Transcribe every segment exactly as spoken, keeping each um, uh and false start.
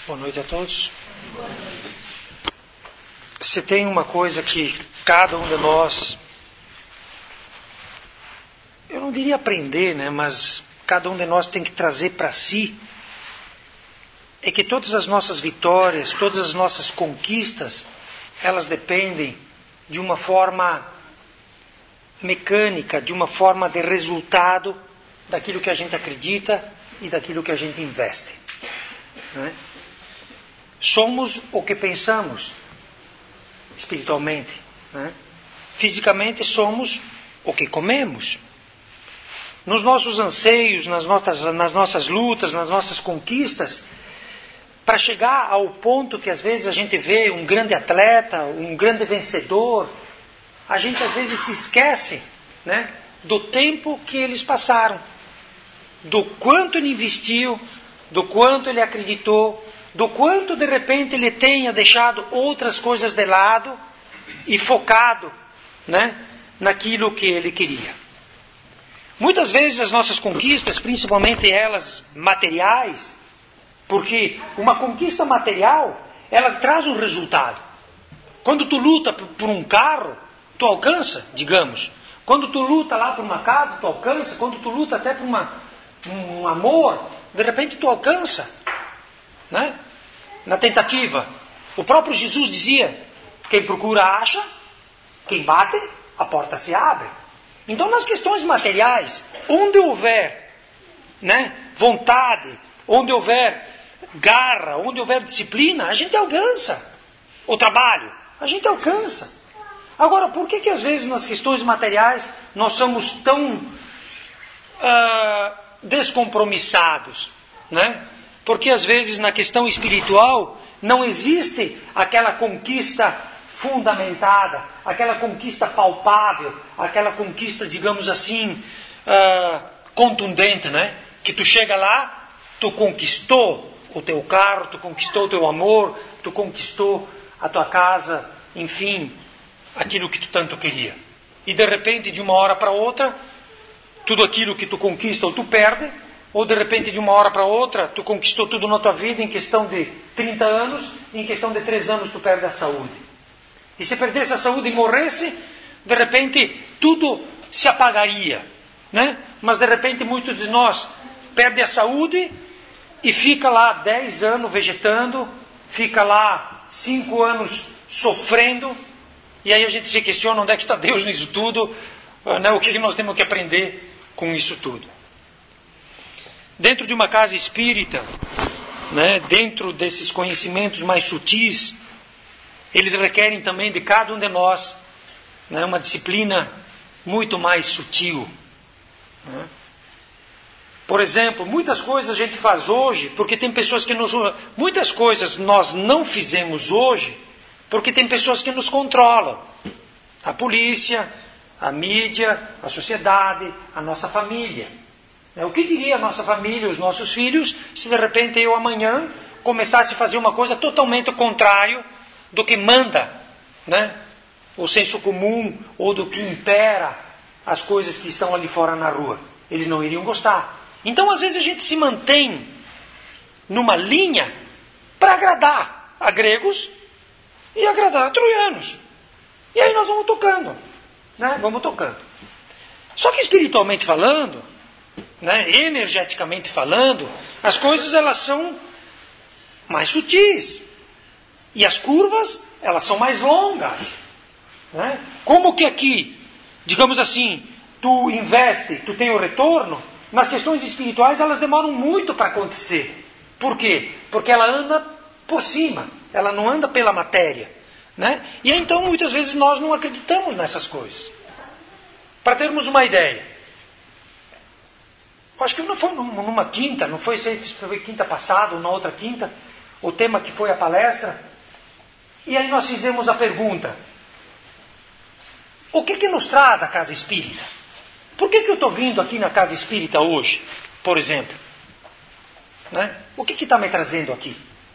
Boa noite a todos. Se tem uma coisa que cada um de nós, eu não diria aprender, né, mas cada um de nós tem que trazer para si, é que todas as nossas vitórias, todas as nossas conquistas, elas dependem de uma forma mecânica, de uma forma de resultado daquilo que a gente acredita e daquilo que a gente investe. Né? Somos o que pensamos espiritualmente. Né? Fisicamente somos o que comemos. Nos nossos anseios, nas nossas, nas nossas lutas, nas nossas conquistas, para chegar ao ponto que às vezes a gente vê um grande atleta, um grande vencedor, a gente às vezes se esquece, né, do tempo que eles passaram, do quanto ele investiu, do quanto ele acreditou, do quanto de repente ele tenha deixado outras coisas de lado e focado, né, naquilo que ele queria. Muitas vezes as nossas conquistas, principalmente elas materiais, porque uma conquista material, ela traz um resultado. Quando tu luta por um carro, tu alcança, digamos. Quando tu luta lá por uma casa, tu alcança. Quando tu luta até por uma, um amor, de repente tu alcança. Né? Na tentativa. O próprio Jesus dizia, quem procura acha, quem bate, a porta se abre. Então nas questões materiais, onde houver, né, vontade, onde houver garra, onde houver disciplina, a gente alcança. O trabalho, a gente alcança. Agora, por que que às vezes nas questões materiais nós somos tão uh, descompromissados? Né? Porque às vezes na questão espiritual não existe aquela conquista fundamentada, aquela conquista palpável, aquela conquista, digamos assim, uh, contundente, né? Que tu chega lá, tu conquistou o teu carro, tu conquistou o teu amor, tu conquistou a tua casa, enfim, aquilo que tu tanto queria. E de repente, de uma hora para outra, tudo aquilo que tu conquista ou tu perde, ou de repente, de uma hora para outra, tu conquistou tudo na tua vida em questão de trinta anos, e em questão de três anos tu perde a saúde. E se perdesse a saúde e morresse, de repente tudo se apagaria. Né? Mas de repente muitos de nós perdem a saúde e fica lá dez anos vegetando, fica lá cinco anos sofrendo, e aí a gente se questiona onde é que está Deus nisso tudo, né? O que nós temos que aprender com isso tudo. Dentro de uma casa espírita, né? Dentro desses conhecimentos mais sutis, eles requerem também de cada um de nós, né, uma disciplina muito mais sutil. Né? Por exemplo, muitas coisas a gente faz hoje, porque tem pessoas que nos... Muitas coisas nós não fizemos hoje, porque tem pessoas que nos controlam. A polícia, a mídia, a sociedade, a nossa família. O que diria a nossa família, os nossos filhos, se de repente eu amanhã começasse a fazer uma coisa totalmente contrária do que manda, né, o senso comum, ou do que impera as coisas que estão ali fora na rua? Eles não iriam gostar. Então, às vezes, a gente se mantém numa linha para agradar a gregos e agradar a troianos. E aí nós vamos tocando. Né? Vamos tocando. Só que espiritualmente falando, né, energeticamente falando, as coisas elas são mais sutis. E as curvas, elas são mais longas. Né? Como que aqui, digamos assim, tu investe, tu tem o retorno, nas questões espirituais elas demoram muito para acontecer. Por quê? Porque ela anda por cima, ela não anda pela matéria. Né? E então muitas vezes nós não acreditamos nessas coisas. Para termos uma ideia, acho que não foi numa quinta, não foi, foi quinta passada ou na outra quinta, o tema que foi a palestra. E aí nós fizemos a pergunta, o que que nos traz a casa espírita? Por que que eu estou vindo aqui na casa espírita hoje, por exemplo? Né? O que que está me trazendo aqui?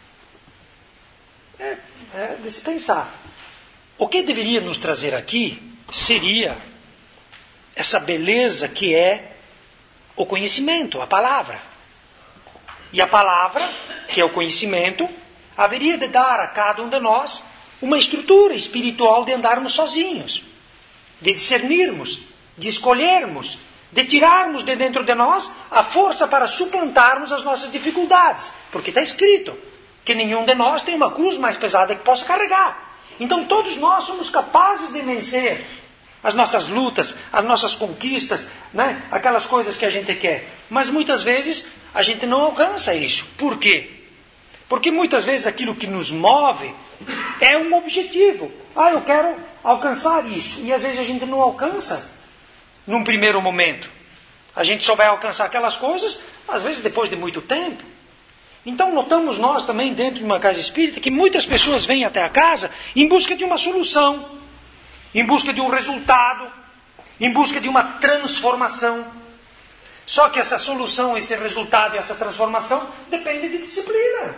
É, é de se pensar. O que deveria nos trazer aqui seria essa beleza que é o conhecimento, a palavra. E a palavra, que é o conhecimento, haveria de dar a cada um de nós uma estrutura espiritual de andarmos sozinhos, de discernirmos, de escolhermos, de tirarmos de dentro de nós a força para suplantarmos as nossas dificuldades. Porque está escrito que nenhum de nós tem uma cruz mais pesada que possa carregar. Então todos nós somos capazes de vencer as nossas lutas, as nossas conquistas, né? Aquelas coisas que a gente quer. Mas muitas vezes a gente não alcança isso. Por quê? Porque muitas vezes aquilo que nos move é um objetivo. Ah, eu quero alcançar isso. E às vezes a gente não alcança num primeiro momento. A gente só vai alcançar aquelas coisas, às vezes depois de muito tempo. Então notamos nós também dentro de uma casa espírita que muitas pessoas vêm até a casa em busca de uma solução, em busca de um resultado, em busca de uma transformação. Só que essa solução, esse resultado e essa transformação depende de disciplina.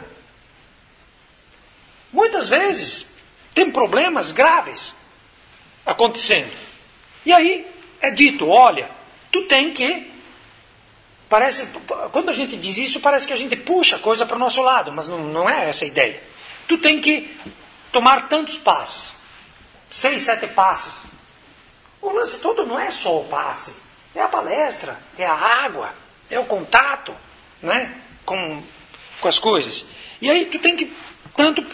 Muitas vezes tem problemas graves acontecendo. E aí é dito, olha, tu tem que... Parece, quando a gente diz isso, parece que a gente puxa a coisa para o nosso lado, mas não, não é essa a ideia. Tu tem que tomar tantos passos. Seis, sete passos. O lance todo não é só o passe. É a palestra, é a água, é o contato, né, com, com as coisas. E aí tu tem que... tanto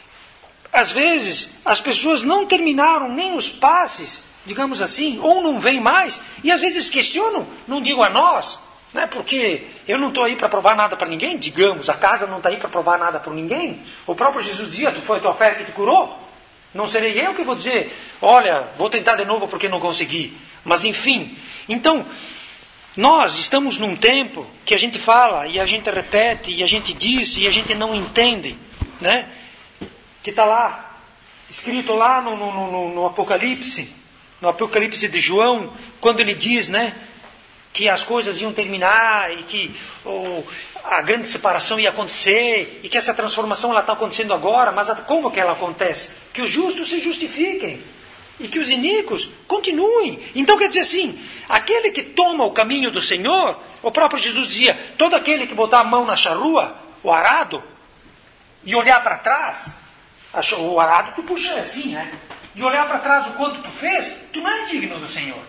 Às vezes, as pessoas não terminaram nem os passes, digamos assim, ou não vêm mais, e às vezes questionam, não digo a nós, né, porque eu não estou aí para provar nada para ninguém, digamos, a casa não está aí para provar nada para ninguém. O próprio Jesus dizia, tu foi a tua fé que te curou. Não serei eu que vou dizer, olha, vou tentar de novo porque não consegui. Mas enfim, então, nós estamos num tempo que a gente fala, e a gente repete, e a gente diz, e a gente não entende, né? Que está lá, escrito lá no, no, no, no Apocalipse, no Apocalipse de João, quando ele diz, né, que as coisas iam terminar, e que oh, a grande separação ia acontecer, e que essa transformação ela está acontecendo agora, mas como que ela acontece? Que os justos se justifiquem, e que os iníquos continuem. Então quer dizer assim, aquele que toma o caminho do Senhor, o próprio Jesus dizia, todo aquele que botar a mão na charrua, o arado, e olhar para trás, o arado tu puxa assim, né? E olhar para trás o quanto tu fez, tu não é digno do Senhor.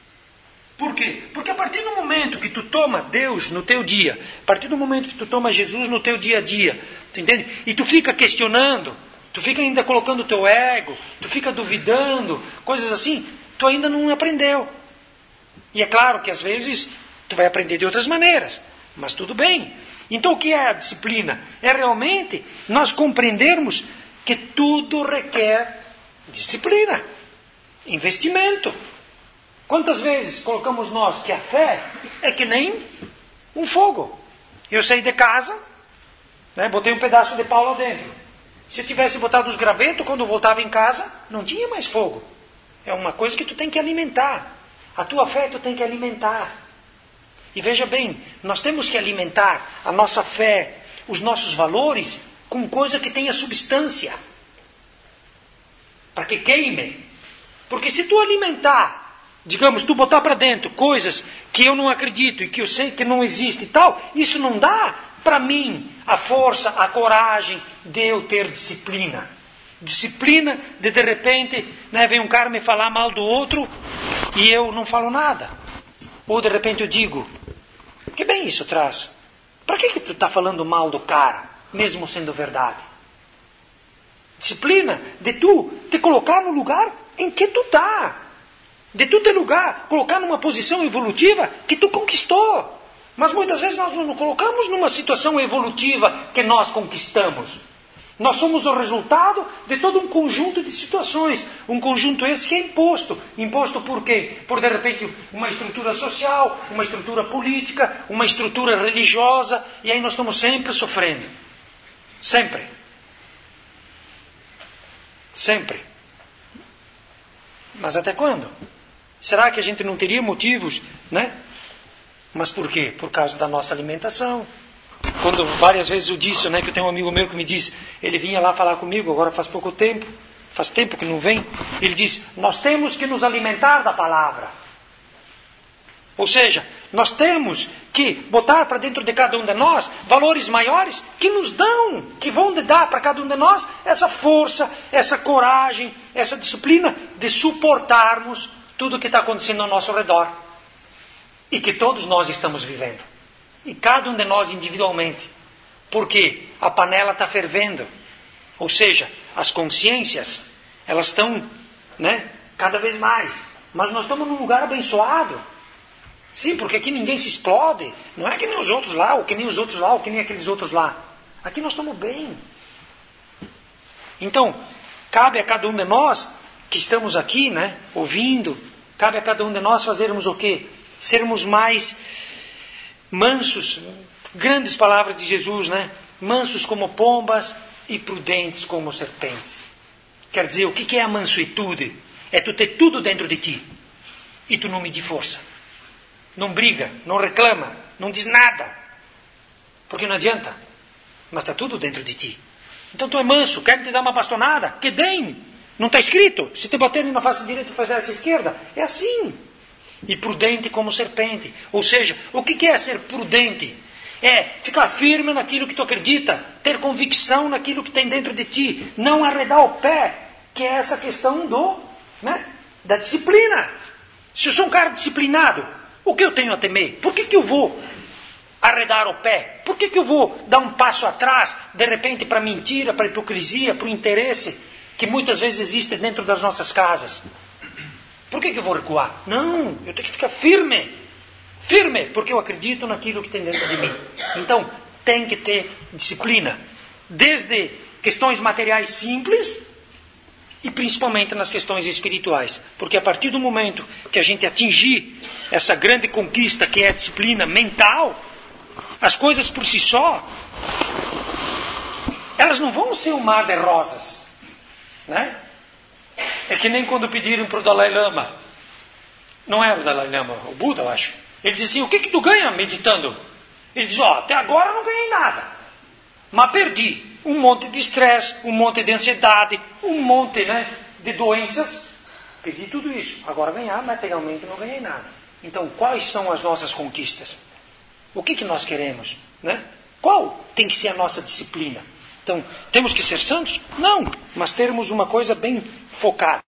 Por quê? Porque a partir do momento que tu toma Deus no teu dia, a partir do momento que tu toma Jesus no teu dia a dia, tu entende? E tu fica questionando, tu fica ainda colocando o teu ego, tu fica duvidando, coisas assim, tu ainda não aprendeu. E é claro que às vezes tu vai aprender de outras maneiras, mas tudo bem. Então o que é a disciplina? É realmente nós compreendermos que tudo requer disciplina, investimento. Quantas vezes colocamos nós que a fé é que nem um fogo? Eu saí de casa, né, botei um pedaço de pau lá dentro. Se eu tivesse botado os gravetos, quando eu voltava em casa, não tinha mais fogo. É uma coisa que tu tem que alimentar. A tua fé tu tem que alimentar. E veja bem, nós temos que alimentar a nossa fé, os nossos valores, com coisa que tenha substância. Para que queime. Porque se tu alimentar, digamos, tu botar para dentro coisas que eu não acredito e que eu sei que não existe e tal, isso não dá para mim a força, a coragem de eu ter disciplina. Disciplina de de repente, né, vem um cara me falar mal do outro e eu não falo nada. Ou de repente eu digo, que bem isso traz? Para que que tu está falando mal do cara, mesmo sendo verdade? Disciplina de tu te colocar no lugar em que tu está. De tu ter lugar, colocar numa posição evolutiva que tu conquistou. Mas muitas vezes nós não nos colocamos numa situação evolutiva que nós conquistamos. Nós somos o resultado de todo um conjunto de situações. Um conjunto esse que é imposto. Imposto por quê? Por, de repente, uma estrutura social, uma estrutura política, uma estrutura religiosa. E aí nós estamos sempre sofrendo. Sempre. Sempre. Mas até quando? Será que a gente não teria motivos, né? Mas por quê? Por causa da nossa alimentação. Quando várias vezes eu disse, né, que eu tenho um amigo meu que me disse, ele vinha lá falar comigo, agora faz pouco tempo, faz tempo que não vem, ele diz, nós temos que nos alimentar da palavra. Ou seja, nós temos que botar para dentro de cada um de nós valores maiores que nos dão, que vão dar para cada um de nós essa força, essa coragem, essa disciplina de suportarmos tudo o que está acontecendo ao nosso redor. E que todos nós estamos vivendo. E cada um de nós individualmente. Porque a panela está fervendo. Ou seja, as consciências, elas estão, né, cada vez mais. Mas nós estamos num lugar abençoado. Sim, porque aqui ninguém se explode. Não é que nem os outros lá, ou que nem os outros lá, ou que nem aqueles outros lá. Aqui nós estamos bem. Então, cabe a cada um de nós que estamos aqui, né, ouvindo, cabe a cada um de nós fazermos o quê? Sermos mais mansos, grandes palavras de Jesus, né? Mansos como pombas e prudentes como serpentes. Quer dizer, o que é a mansuetude? É tu ter tudo dentro de ti e tu não medir força. Não briga, não reclama, não diz nada. Porque não adianta. Mas está tudo dentro de ti. Então tu é manso, quer te dar uma bastonada? Que deem. Não está escrito. Se te baterem na face direita e fazer essa esquerda. É assim. E prudente como serpente. Ou seja, o que é ser prudente? É ficar firme naquilo que tu acredita. Ter convicção naquilo que tem dentro de ti. Não arredar o pé. Que é essa questão do, né, da disciplina. Se eu sou um cara disciplinado, o que eu tenho a temer? Por que, que eu vou arredar o pé? Por que, que eu vou dar um passo atrás, de repente, para a mentira, para a hipocrisia, para o interesse que muitas vezes existe dentro das nossas casas? Por que, que eu vou recuar? Não, eu tenho que ficar firme. Firme, porque eu acredito naquilo que tem dentro de mim. Então, tem que ter disciplina. Desde questões materiais simples e principalmente nas questões espirituais. Porque a partir do momento que a gente atingir essa grande conquista que é a disciplina mental, as coisas por si só, elas não vão ser um mar de rosas. Né? É que nem quando pediram para o Dalai Lama. Não era o Dalai Lama, o Buda, eu acho. Ele dizia assim, o que que tu ganha meditando? Ele diz, ó, oh, até agora eu não ganhei nada. Mas perdi um monte de estresse, um monte de ansiedade, um monte, né, de doenças. Perdi tudo isso. Agora ganhar, materialmente não ganhei nada. Então, quais são as nossas conquistas? O que que nós queremos? Né? Qual tem que ser a nossa disciplina? Então, temos que ser santos? Não, mas termos uma coisa bem focada.